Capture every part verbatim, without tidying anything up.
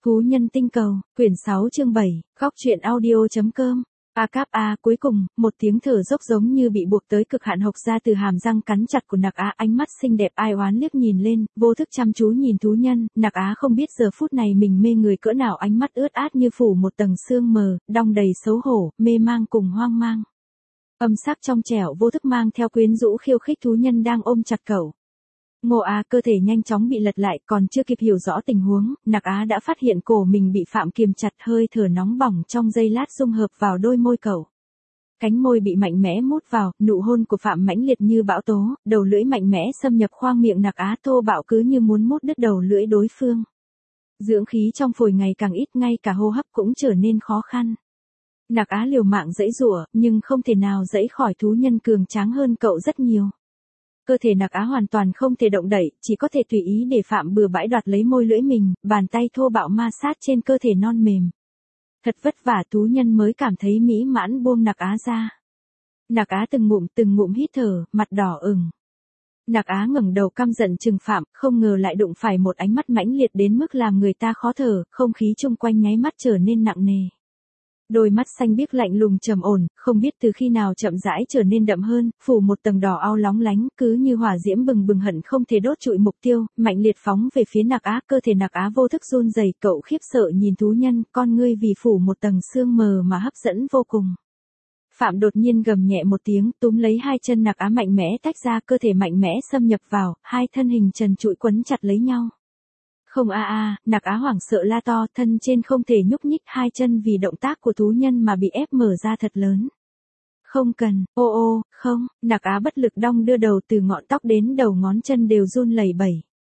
Thú nhân tinh cầu, quyển sáu chương bảy, góc truyện audio.com. A cáp A, cuối cùng, một tiếng thở dốc giống như bị buộc tới cực hạn hộc ra từ hàm răng cắn chặt của Nặc Á, ánh mắt xinh đẹp ai oán liếc nhìn lên, vô thức chăm chú nhìn thú nhân. Nặc Á không biết giờ phút này mình mê người cỡ nào, ánh mắt ướt át như phủ một tầng sương mờ, đong đầy xấu hổ, mê mang cùng hoang mang. Âm sắc trong trẻo vô thức mang theo quyến rũ khiêu khích thú nhân đang ôm chặt cậu. Ngô Á cơ thể nhanh chóng bị lật lại, còn chưa kịp hiểu rõ tình huống, Nặc Á đã phát hiện cổ mình bị Phạm kiềm chặt, hơi thở nóng bỏng trong giây lát dung hợp vào đôi môi cậu. Cánh môi bị mạnh mẽ mút vào, nụ hôn của Phạm mãnh liệt như bão tố, đầu lưỡi mạnh mẽ xâm nhập khoang miệng Nặc Á, thô bạo cứ như muốn mút đứt đầu lưỡi đối phương. Dưỡng khí trong phổi ngày càng ít, ngay cả hô hấp cũng trở nên khó khăn. Nặc Á liều mạng giãy giụa, nhưng không thể nào giãy khỏi thú nhân cường tráng hơn cậu rất nhiều. Cơ thể Nặc Á hoàn toàn không thể động đậy, chỉ có thể tùy ý để Phạm bừa bãi đoạt lấy môi lưỡi mình, bàn tay thô bạo ma sát trên cơ thể non mềm. Thật vất vả thú nhân mới cảm thấy mỹ mãn buông Nặc Á ra. Nặc Á từng ngụm từng ngụm hít thở, mặt đỏ ửng. Nặc Á ngẩng đầu căm giận trừng Phạm, không ngờ lại đụng phải một ánh mắt mãnh liệt đến mức làm người ta khó thở, không khí chung quanh nháy mắt trở nên nặng nề. Đôi mắt xanh biếc lạnh lùng trầm ổn, không biết từ khi nào chậm rãi trở nên đậm hơn, phủ một tầng đỏ ao lóng lánh, cứ như hỏa diễm bừng bừng hận không thể đốt trụi mục tiêu, mạnh liệt phóng về phía Nặc Á, cơ thể Nặc Á vô thức run rẩy, cậu khiếp sợ nhìn thú nhân, con ngươi vì phủ một tầng sương mờ mà hấp dẫn vô cùng. Phạm đột nhiên gầm nhẹ một tiếng, túm lấy hai chân Nặc Á mạnh mẽ tách ra, cơ thể mạnh mẽ xâm nhập vào, hai thân hình trần trụi quấn chặt lấy nhau. Không a a, Nặc Á hoảng sợ la to, thân trên không thể nhúc nhích, hai chân vì động tác của thú nhân mà bị ép mở ra thật lớn. Không cần, ô ô, không, Nặc Á bất lực đong đưa đầu, từ ngọn tóc đến đầu ngón chân đều run lẩy bẩy.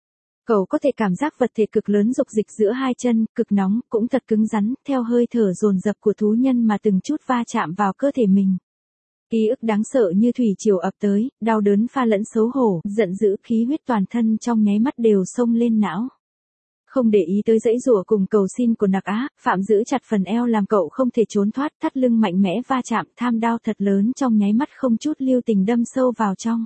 Cậu có thể cảm giác vật thể cực lớn dục dịch giữa hai chân, cực nóng, cũng thật cứng rắn, theo hơi thở dồn dập của thú nhân mà từng chút va chạm vào cơ thể mình. Ký ức đáng sợ như thủy triều ập tới, đau đớn pha lẫn xấu hổ, giận dữ, khí huyết toàn thân trong nháy mắt đều xông lên não. Không để ý tới dãy rủa cùng cầu xin của Nặc Á, Phạm giữ chặt phần eo làm cậu không thể trốn thoát, thắt lưng mạnh mẽ va chạm, tham đao thật lớn trong nháy mắt không chút lưu tình đâm sâu vào trong.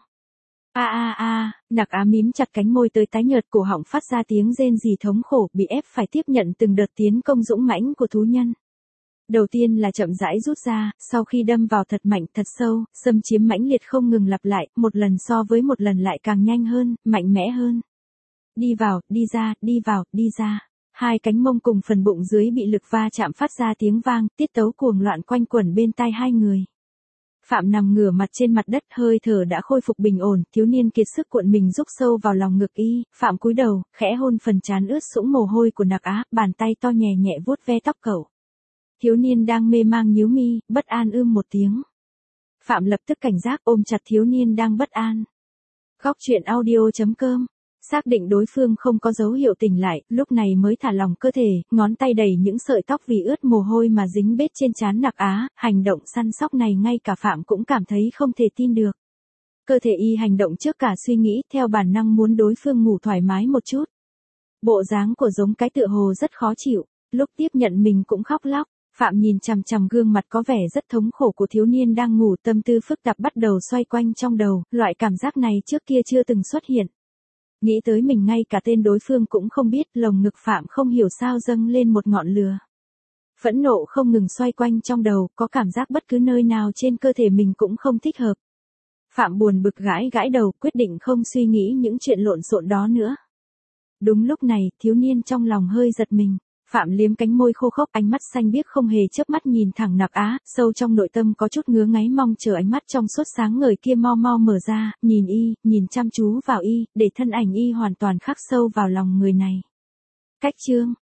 A a a, Nặc Á mím chặt cánh môi tới tái nhợt, cổ họng phát ra tiếng rên rỉ thống khổ, bị ép phải tiếp nhận từng đợt tiến công dũng mãnh của thú nhân. Đầu tiên là chậm rãi rút ra, sau khi đâm vào thật mạnh thật sâu, xâm chiếm mãnh liệt không ngừng lặp lại, một lần so với một lần lại càng nhanh hơn, mạnh mẽ hơn. Đi vào, đi ra, đi vào, đi ra. Hai cánh mông cùng phần bụng dưới bị lực va chạm phát ra tiếng vang, tiết tấu cuồng loạn quanh quẩn bên tai hai người. Phạm nằm ngửa mặt trên mặt đất, hơi thở đã khôi phục bình ổn, thiếu niên kiệt sức cuộn mình rúc sâu vào lòng ngực y, Phạm cúi đầu, khẽ hôn phần trán ướt sũng mồ hôi của Nặc Á, bàn tay to nhẹ nhẹ vuốt ve tóc cậu. Thiếu niên đang mê mang nhíu mi, bất an ưm một tiếng. Phạm lập tức cảnh giác ôm chặt thiếu niên đang bất an. Góc truyện audio.com. Xác định đối phương không có dấu hiệu tỉnh lại, lúc này mới thả lỏng cơ thể, ngón tay đẩy những sợi tóc vì ướt mồ hôi mà dính bết trên trán Nặc Á, hành động săn sóc này ngay cả Phạm cũng cảm thấy không thể tin được. Cơ thể y hành động trước cả suy nghĩ, theo bản năng muốn đối phương ngủ thoải mái một chút. Bộ dáng của giống cái tựa hồ rất khó chịu, lúc tiếp nhận mình cũng khóc lóc. Phạm nhìn chằm chằm gương mặt có vẻ rất thống khổ của thiếu niên đang ngủ, tâm tư phức tạp bắt đầu xoay quanh trong đầu, loại cảm giác này trước kia chưa từng xuất hiện. Nghĩ tới mình ngay cả tên đối phương cũng không biết, lồng ngực Phạm không hiểu sao dâng lên một ngọn lửa. Phẫn nộ không ngừng xoay quanh trong đầu, có cảm giác bất cứ nơi nào trên cơ thể mình cũng không thích hợp. Phạm buồn bực gãi gãi đầu, quyết định không suy nghĩ những chuyện lộn xộn đó nữa. Đúng lúc này, thiếu niên trong lòng hơi giật mình. Phạm liếm cánh môi khô khốc, ánh mắt xanh biếc không hề chớp mắt nhìn thẳng Nặc Á, sâu trong nội tâm có chút ngứa ngáy mong chờ ánh mắt trong suốt sáng ngời kia mau mau mở ra, nhìn y, nhìn chăm chú vào y, để thân ảnh y hoàn toàn khắc sâu vào lòng người này. Cách chương